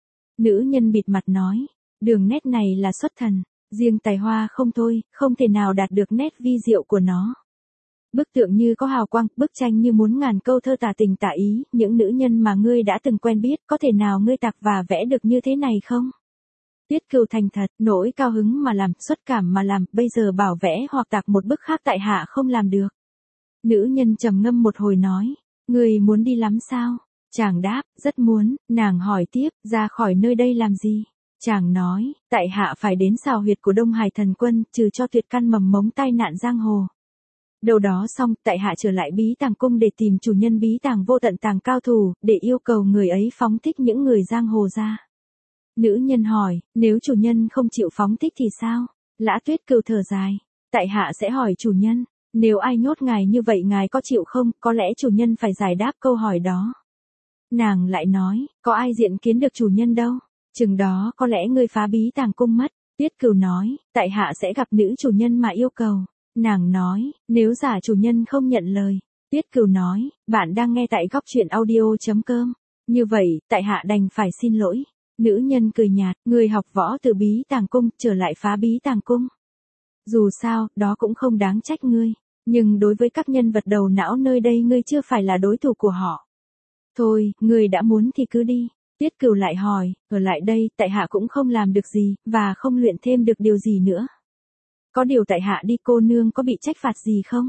Nữ nhân bịt mặt nói, đường nét này là xuất thần, riêng tài hoa không thôi, không thể nào đạt được nét vi diệu của nó. Bức tượng như có hào quang, bức tranh như muốn ngàn câu thơ tả tình tả ý, những nữ nhân mà ngươi đã từng quen biết, có thể nào ngươi tạc và vẽ được như thế này không? Tuyết Cừu thành thật, nỗi cao hứng mà làm, xuất cảm mà làm, bây giờ bảo vẽ hoặc tạc một bức khác tại hạ không làm được. Nữ nhân trầm ngâm một hồi nói, người muốn đi lắm sao? Chàng đáp, rất muốn. Nàng hỏi tiếp, ra khỏi nơi đây làm gì? Chàng nói, tại hạ phải đến xào huyệt của Đông Hải thần quân, trừ cho tuyệt căn mầm mống tai nạn giang hồ. Đầu đó xong, tại hạ trở lại bí tàng cung để tìm chủ nhân bí tàng vô tận tàng cao thủ, để yêu cầu người ấy phóng thích những người giang hồ ra. Nữ nhân hỏi, nếu chủ nhân không chịu phóng thích thì sao? Lã Tuyết Cừu thở dài, tại hạ sẽ hỏi chủ nhân, nếu ai nhốt ngài như vậy ngài có chịu không? Có lẽ chủ nhân phải giải đáp câu hỏi đó. Nàng lại nói, có ai diện kiến được chủ nhân đâu, chừng đó có lẽ ngươi phá bí tàng cung mất. Tuyết Cừu nói, tại hạ sẽ gặp nữ chủ nhân mà yêu cầu. Nàng nói, nếu giả chủ nhân không nhận lời. Tuyết Cừu nói, bạn đang nghe tại góc truyện audio chấm com. Như vậy, tại hạ đành phải xin lỗi. Nữ nhân cười nhạt, người học võ từ bí tàng cung, trở lại phá bí tàng cung. Dù sao, đó cũng không đáng trách ngươi. Nhưng đối với các nhân vật đầu não nơi đây ngươi chưa phải là đối thủ của họ. Thôi, ngươi đã muốn thì cứ đi. Tuyết Cừu lại hỏi, ở lại đây, tại hạ cũng không làm được gì, và không luyện thêm được điều gì nữa. Có điều tại hạ đi cô nương có bị trách phạt gì không?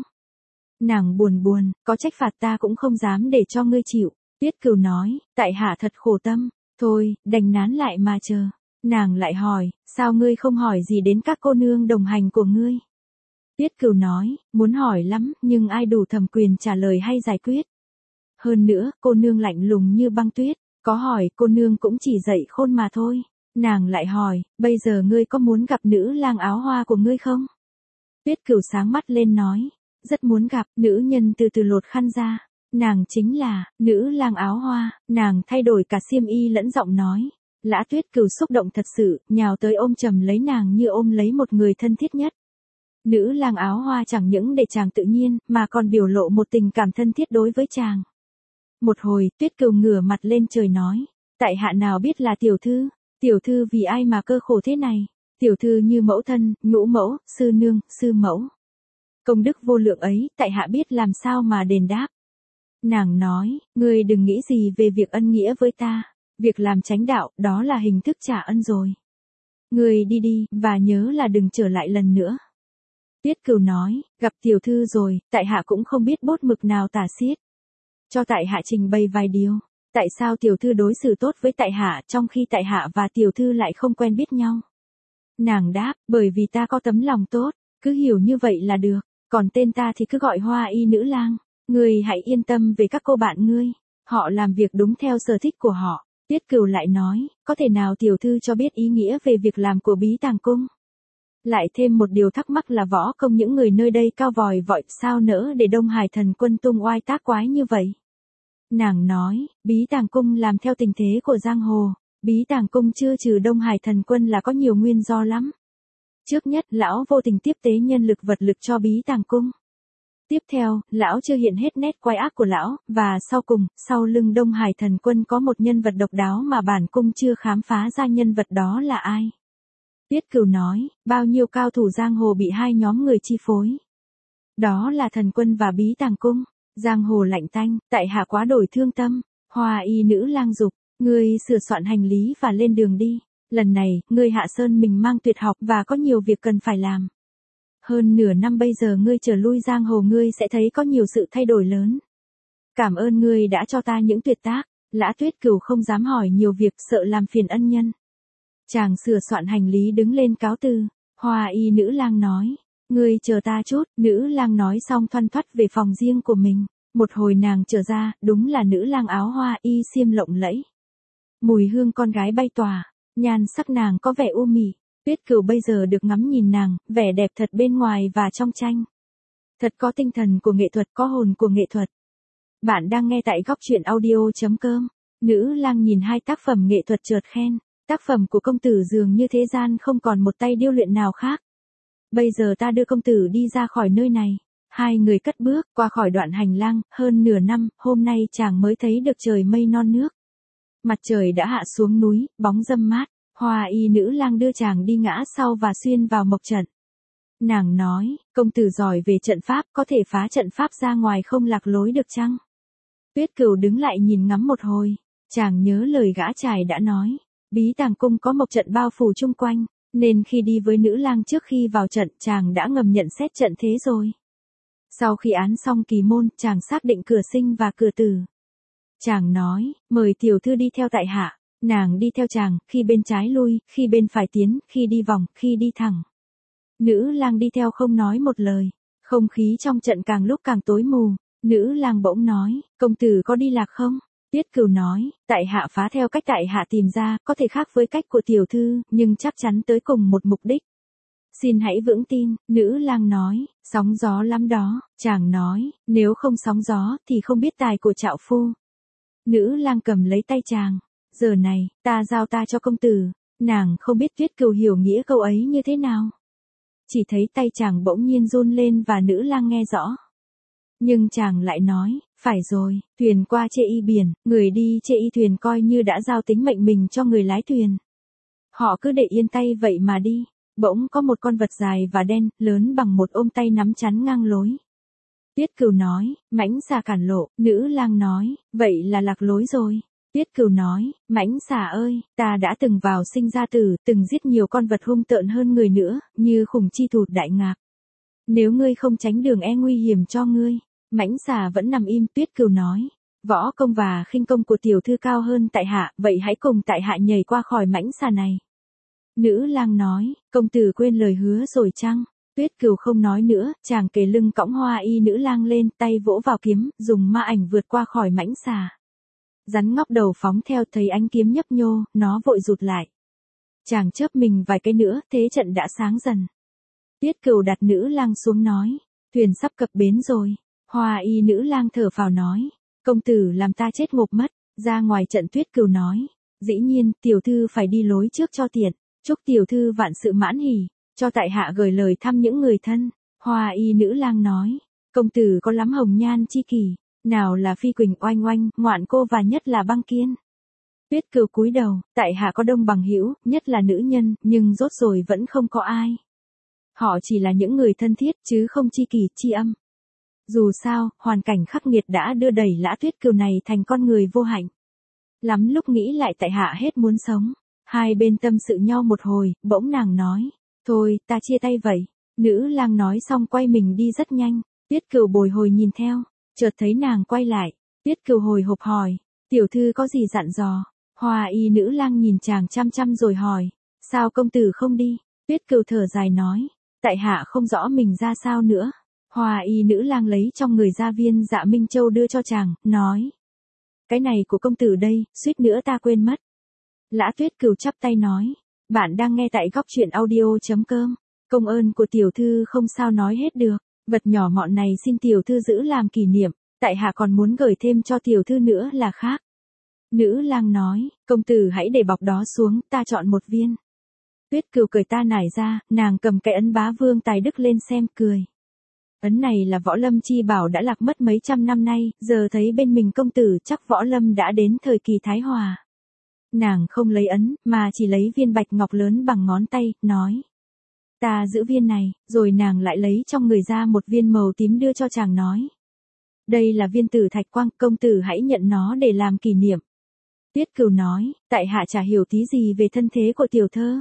Nàng buồn buồn, có trách phạt ta cũng không dám để cho ngươi chịu. Tuyết Cừu nói, tại hạ thật khổ tâm. Thôi, đành nán lại mà chờ. Nàng lại hỏi, sao ngươi không hỏi gì đến các cô nương đồng hành của ngươi? Tuyết Cừu nói, muốn hỏi lắm, nhưng ai đủ thẩm quyền trả lời hay giải quyết? Hơn nữa, cô nương lạnh lùng như băng tuyết, có hỏi cô nương cũng chỉ dạy khôn mà thôi. Nàng lại hỏi, bây giờ ngươi có muốn gặp nữ lang áo hoa của ngươi không? Tuyết Cừu sáng mắt lên nói, rất muốn gặp. Nữ nhân từ từ lột khăn ra. Nàng chính là, nữ lang áo hoa. Nàng thay đổi cả xiêm y lẫn giọng nói. Lã Tuyết Cừu xúc động thật sự, nhào tới ôm chầm lấy nàng như ôm lấy một người thân thiết nhất. Nữ lang áo hoa chẳng những để chàng tự nhiên, mà còn biểu lộ một tình cảm thân thiết đối với chàng. Một hồi, Tuyết Cừu ngửa mặt lên trời nói, tại hạ nào biết là tiểu thư, tiểu thư vì ai mà cơ khổ thế này, tiểu thư như mẫu thân, nhũ mẫu, sư nương, sư mẫu. Công đức vô lượng ấy, tại hạ biết làm sao mà đền đáp. Nàng nói, ngươi đừng nghĩ gì về việc ân nghĩa với ta, việc làm chánh đạo, đó là hình thức trả ân rồi. Ngươi đi đi, và nhớ là đừng trở lại lần nữa. Tuyết Cừu nói, gặp tiểu thư rồi, tại hạ cũng không biết bút mực nào tả xiết. Cho tại hạ trình bày vài điều. Tại sao tiểu thư đối xử tốt với tại hạ, trong khi tại hạ và tiểu thư lại không quen biết nhau? Nàng đáp, bởi vì ta có tấm lòng tốt, cứ hiểu như vậy là được, còn tên ta thì cứ gọi Hoa Y nữ lang. Ngươi hãy yên tâm về các cô bạn ngươi, họ làm việc đúng theo sở thích của họ. Tuyết Cừu lại nói, có thể nào tiểu thư cho biết ý nghĩa về việc làm của bí tàng cung? Lại thêm một điều thắc mắc là võ công những người nơi đây cao vòi vọi, sao nỡ để Đông Hải thần quân tung oai tác quái như vậy? Nàng nói, bí tàng cung làm theo tình thế của giang hồ, bí tàng cung chưa trừ Đông Hải thần quân là có nhiều nguyên do lắm. Trước nhất, lão vô tình tiếp tế nhân lực vật lực cho bí tàng cung. Tiếp theo, lão chưa hiện hết nét quái ác của lão, và sau cùng, sau lưng Đông Hải thần quân có một nhân vật độc đáo mà bản cung chưa khám phá ra nhân vật đó là ai. Tuyết Cửu nói, bao nhiêu cao thủ giang hồ bị hai nhóm người chi phối. Đó là thần quân và bí tàng cung. Giang hồ lạnh tanh, tại hạ quá đổi thương tâm. Hoa y nữ lang dục, ngươi sửa soạn hành lý và lên đường đi. Lần này, ngươi hạ sơn mình mang tuyệt học và có nhiều việc cần phải làm. Hơn nửa năm bây giờ ngươi trở lui giang hồ ngươi sẽ thấy có nhiều sự thay đổi lớn. Cảm ơn ngươi đã cho ta những tuyệt tác. Lã Tuyết Cửu không dám hỏi nhiều việc sợ làm phiền ân nhân. Chàng sửa soạn hành lý đứng lên cáo từ. Hoa y nữ lang nói, ngươi chờ ta chút. Nữ lang nói xong thoăn thoắt về phòng riêng của mình. Một hồi nàng trở ra, đúng là nữ lang áo hoa y xiêm lộng lẫy. Mùi hương con gái bay tỏa, nhan sắc nàng có vẻ u mị. Tuyết Cửu bây giờ được ngắm nhìn nàng, vẻ đẹp thật bên ngoài và trong tranh. Thật có tinh thần của nghệ thuật, có hồn của nghệ thuật. Bạn đang nghe tại góc truyện audio chấm com. Nữ lang nhìn hai tác phẩm nghệ thuật chợt khen. Tác phẩm của công tử dường như thế gian không còn một tay điêu luyện nào khác. Bây giờ ta đưa công tử đi ra khỏi nơi này. Hai người cất bước qua khỏi đoạn hành lang, hơn nửa năm, hôm nay chàng mới thấy được trời mây non nước. Mặt trời đã hạ xuống núi, bóng râm mát. Hoa y nữ lang đưa chàng đi ngã sau và xuyên vào mộc trận. Nàng nói, công tử giỏi về trận pháp, có thể phá trận pháp ra ngoài không lạc lối được chăng? Tuyết Cửu đứng lại nhìn ngắm một hồi, chàng nhớ lời gã trai đã nói, bí tàng cung có mộc trận bao phủ chung quanh, nên khi đi với nữ lang trước khi vào trận chàng đã ngầm nhận xét trận thế rồi. Sau khi án xong kỳ môn, chàng xác định cửa sinh và cửa tử. Chàng nói, mời tiểu thư đi theo tại hạ. Nàng đi theo chàng, khi bên trái lui, khi bên phải tiến, khi đi vòng, khi đi thẳng. Nữ lang đi theo không nói một lời. Không khí trong trận càng lúc càng tối mù. Nữ lang bỗng nói, công tử có đi lạc không? Tuyết Cửu nói, tại hạ phá theo cách tại hạ tìm ra, có thể khác với cách của tiểu thư, nhưng chắc chắn tới cùng một mục đích. Xin hãy vững tin, nữ lang nói, sóng gió lắm đó. Chàng nói, nếu không sóng gió thì không biết tài của trạo phu. Nữ lang cầm lấy tay chàng. Giờ này, ta giao ta cho công tử. Nàng không biết Tuyết Cửu hiểu nghĩa câu ấy như thế nào. Chỉ thấy tay chàng bỗng nhiên run lên và nữ lang nghe rõ. Nhưng chàng lại nói, phải rồi, thuyền qua chê y biển, người đi chê y thuyền coi như đã giao tính mệnh mình cho người lái thuyền. Họ cứ để yên tay vậy mà đi. Bỗng có một con vật dài và đen, lớn bằng một ôm tay nắm chắn ngang lối. Tuyết Cửu nói, mãnh xà cản lộ. Nữ lang nói, vậy là lạc lối rồi. Tuyết Cửu nói, mãnh xà ơi, ta đã từng vào sinh ra tử, từng giết nhiều con vật hung tợn hơn người nữa, như khủng chi thụt đại ngạc. Nếu ngươi không tránh đường e nguy hiểm cho ngươi. Mãnh xà vẫn nằm im. Tuyết Cửu nói, võ công và khinh công của tiểu thư cao hơn tại hạ, vậy hãy cùng tại hạ nhảy qua khỏi mãnh xà này. Nữ lang nói, công tử quên lời hứa rồi chăng? Tuyết Cửu không nói nữa, chàng kề lưng cõng hoa y nữ lang lên, tay vỗ vào kiếm, dùng ma ảnh vượt qua khỏi mãnh xà. Rắn ngóc đầu phóng theo, thấy ánh kiếm nhấp nhô, nó vội rụt lại. Chàng chớp mình vài cái nữa, thế trận đã sáng dần. Tuyết Cửu đặt nữ lang xuống nói, thuyền sắp cập bến rồi. Hoa y nữ lang thở phào nói, công tử làm ta chết ngộp mất. Ra ngoài trận Tuyết Cửu nói, dĩ nhiên, tiểu thư phải đi lối trước cho tiện. Chúc tiểu thư vạn sự mãn hỉ, cho tại hạ gửi lời thăm những người thân. Hoa y nữ lang nói, công tử có lắm hồng nhan chi kỷ, nào là Phi Quỳnh oanh oanh, ngoạn cô và nhất là Băng Kiên. Tuyết Cửu cúi đầu, tại hạ có đông bằng hữu, nhất là nữ nhân, nhưng rốt rồi vẫn không có ai. Họ chỉ là những người thân thiết, chứ không chi kỷ, chi âm. Dù sao, hoàn cảnh khắc nghiệt đã đưa đẩy Lã Tuyết Cửu này thành con người vô hạnh. Lắm lúc nghĩ lại tại hạ hết muốn sống. Hai bên tâm sự nhau một hồi, bỗng nàng nói, thôi, ta chia tay vậy. Nữ lang nói xong quay mình đi rất nhanh. Tuyết Cửu bồi hồi nhìn theo, chợt thấy nàng quay lại. Tuyết Cửu hồi hộp hỏi, tiểu thư có gì dặn dò? Hoa y nữ lang nhìn chàng chăm chăm rồi hỏi, sao công tử không đi? Tuyết Cửu thở dài nói, tại hạ không rõ mình ra sao nữa. Hoa y nữ lang lấy trong người ra viên Dạ Minh Châu đưa cho chàng, nói, cái này của công tử đây, suýt nữa ta quên mất. Lã Tuyết Cửu chắp tay nói, bạn đang nghe tại góc truyện audio chấm com. Công ơn của tiểu thư không sao nói hết được. Vật nhỏ mọn này xin tiểu thư giữ làm kỷ niệm, tại hạ còn muốn gửi thêm cho tiểu thư nữa là khác. Nữ lang nói, công tử hãy để bọc đó xuống, ta chọn một viên. Tuyết Cửu cởi ta nải ra, nàng cầm cái ấn bá vương tài đức lên xem, cười. Ấn này là Võ Lâm chi bảo đã lạc mất mấy trăm năm nay, giờ thấy bên mình công tử chắc Võ Lâm đã đến thời kỳ thái hòa. Nàng không lấy ấn, mà chỉ lấy viên bạch ngọc lớn bằng ngón tay, nói. Ta giữ viên này, rồi nàng lại lấy trong người ra một viên màu tím đưa cho chàng nói. Đây là viên tử thạch quang, công tử hãy nhận nó để làm kỷ niệm. Tuyết Cửu nói, tại hạ chả hiểu tí gì về thân thế của tiểu thơ.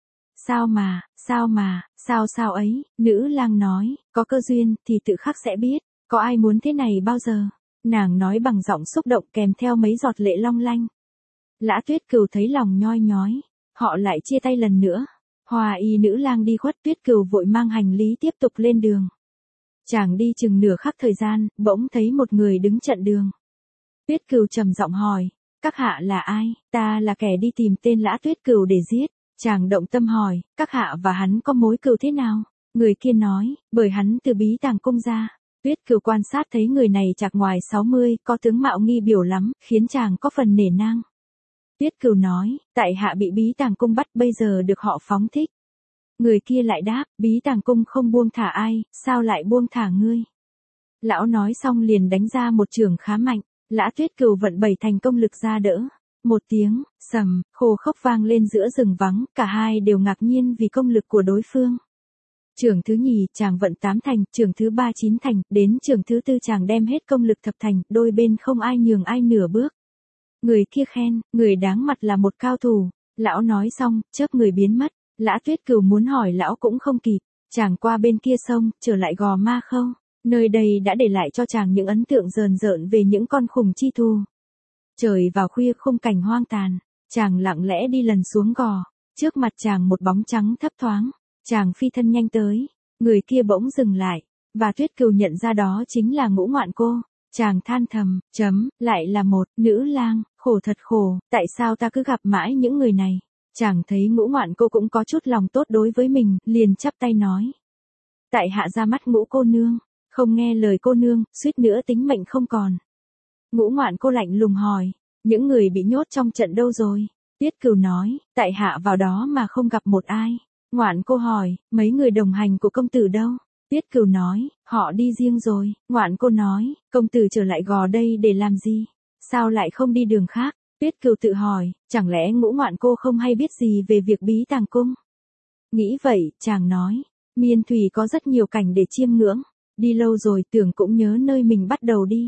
Sao mà, sao mà, sao sao ấy, nữ lang nói, có cơ duyên thì tự khắc sẽ biết, có ai muốn thế này bao giờ. Nàng nói bằng giọng xúc động kèm theo mấy giọt lệ long lanh. Lã Tuyết Cửu thấy lòng nhoi nhói, họ lại chia tay lần nữa. Hoa y nữ lang đi khuất, Tuyết Cửu vội mang hành lý tiếp tục lên đường. Chàng đi chừng nửa khắc thời gian, bỗng thấy một người đứng chặn đường. Tuyết Cửu trầm giọng hỏi, các hạ là ai? Ta là kẻ đi tìm tên Lã Tuyết Cửu để giết. Chàng động tâm hỏi, các hạ và hắn có mối cừu thế nào? Người kia nói, bởi hắn từ Bí Tàng Cung ra. Tuyết Cửu quan sát thấy người này chạc ngoài sáu mươi, có tướng mạo nghi biểu lắm, khiến chàng có phần nể nang. Tuyết Cửu nói, tại hạ bị Bí Tàng Cung bắt, bây giờ được họ phóng thích. Người kia lại đáp, Bí Tàng Cung không buông thả ai, sao lại buông thả ngươi? Lão nói xong liền đánh ra một chưởng khá mạnh, Lã Tuyết Cửu vận bảy thành công lực ra đỡ. Một tiếng, sầm, khô khốc vang lên giữa rừng vắng, cả hai đều ngạc nhiên vì công lực của đối phương. Chưởng thứ nhì, chàng vận tám thành, chưởng thứ ba chín thành, đến chưởng thứ tư chàng đem hết công lực thập thành, đôi bên không ai nhường ai nửa bước. Người kia khen, người đáng mặt là một cao thủ. Lão nói xong, chớp người biến mất. Lã Tuyết Cửu muốn hỏi lão cũng không kịp. Chàng qua bên kia sông, trở lại Gò Ma Khâu. Nơi đây đã để lại cho chàng những ấn tượng rờn rợn về những con khủng chi thù. Trời vào khuya khung cảnh hoang tàn, chàng lặng lẽ đi lần xuống gò, trước mặt chàng một bóng trắng thấp thoáng, chàng phi thân nhanh tới, người kia bỗng dừng lại, và Tuyết Cửu nhận ra đó chính là Ngũ Ngoạn Cô. Chàng than thầm, chấm, lại là một nữ lang, khổ thật khổ, tại sao ta cứ gặp mãi những người này. Chàng thấy Ngũ Ngoạn Cô cũng có chút lòng tốt đối với mình, liền chắp tay nói. Tại hạ ra mắt Ngũ cô nương, không nghe lời cô nương, suýt nữa tính mệnh không còn. Ngũ Ngoạn Cô lạnh lùng hỏi, những người bị nhốt trong trận đâu rồi? Tuyết Cửu nói, tại hạ vào đó mà không gặp một ai. Ngoạn Cô hỏi, mấy người đồng hành của công tử đâu? Tuyết Cửu nói, họ đi riêng rồi. Ngoạn Cô nói, công tử trở lại Gò đây để làm gì? Sao lại không đi đường khác? Tuyết Cửu tự hỏi, chẳng lẽ Ngũ Ngoạn Cô không hay biết gì về việc Bí Tàng Cung? Nghĩ vậy, chàng nói, miên thủy có rất nhiều cảnh để chiêm ngưỡng. Đi lâu rồi tưởng cũng nhớ nơi mình bắt đầu đi.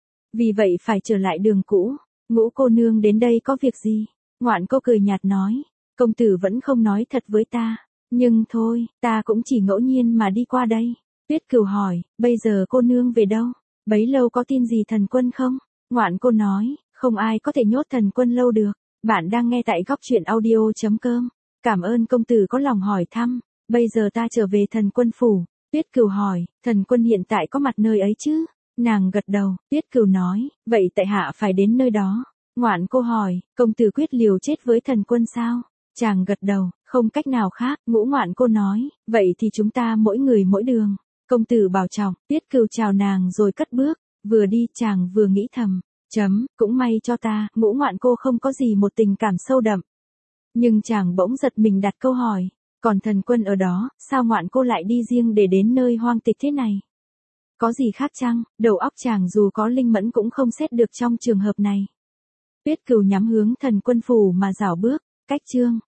Vì vậy phải trở lại đường cũ. Ngũ cô nương đến đây có việc gì? Ngoạn Cô cười nhạt nói, công tử vẫn không nói thật với ta. Nhưng thôi, ta cũng chỉ ngẫu nhiên mà đi qua đây. Tuyết Cửu hỏi, bây giờ cô nương về đâu? Bấy lâu có tin gì thần quân không? Ngoạn Cô nói, không ai có thể nhốt thần quân lâu được. Bạn đang nghe tại góc truyện audio.com. Cảm ơn công tử có lòng hỏi thăm. Bây giờ ta trở về thần quân phủ. Tuyết Cửu hỏi, thần quân hiện tại có mặt nơi ấy chứ? Nàng gật đầu, Tuyết Cửu nói, vậy tại hạ phải đến nơi đó. Ngoạn Cô hỏi, công tử quyết liều chết với thần quân sao? Chàng gật đầu, không cách nào khác. Ngũ Ngoạn Cô nói, vậy thì chúng ta mỗi người mỗi đường. Công tử bảo trọng. Tuyết Cửu chào nàng rồi cất bước. Vừa đi chàng vừa nghĩ thầm, chấm, cũng may cho ta, Ngũ Ngoạn Cô không có gì một tình cảm sâu đậm. Nhưng chàng bỗng giật mình đặt câu hỏi, còn thần quân ở đó, sao Ngoạn Cô lại đi riêng để đến nơi hoang tịch thế này? Có gì khác chăng? Đầu óc chàng dù có linh mẫn cũng không xét được trong trường hợp này. Tuyết Cửu nhắm hướng thần quân phủ mà rảo bước, cách chương.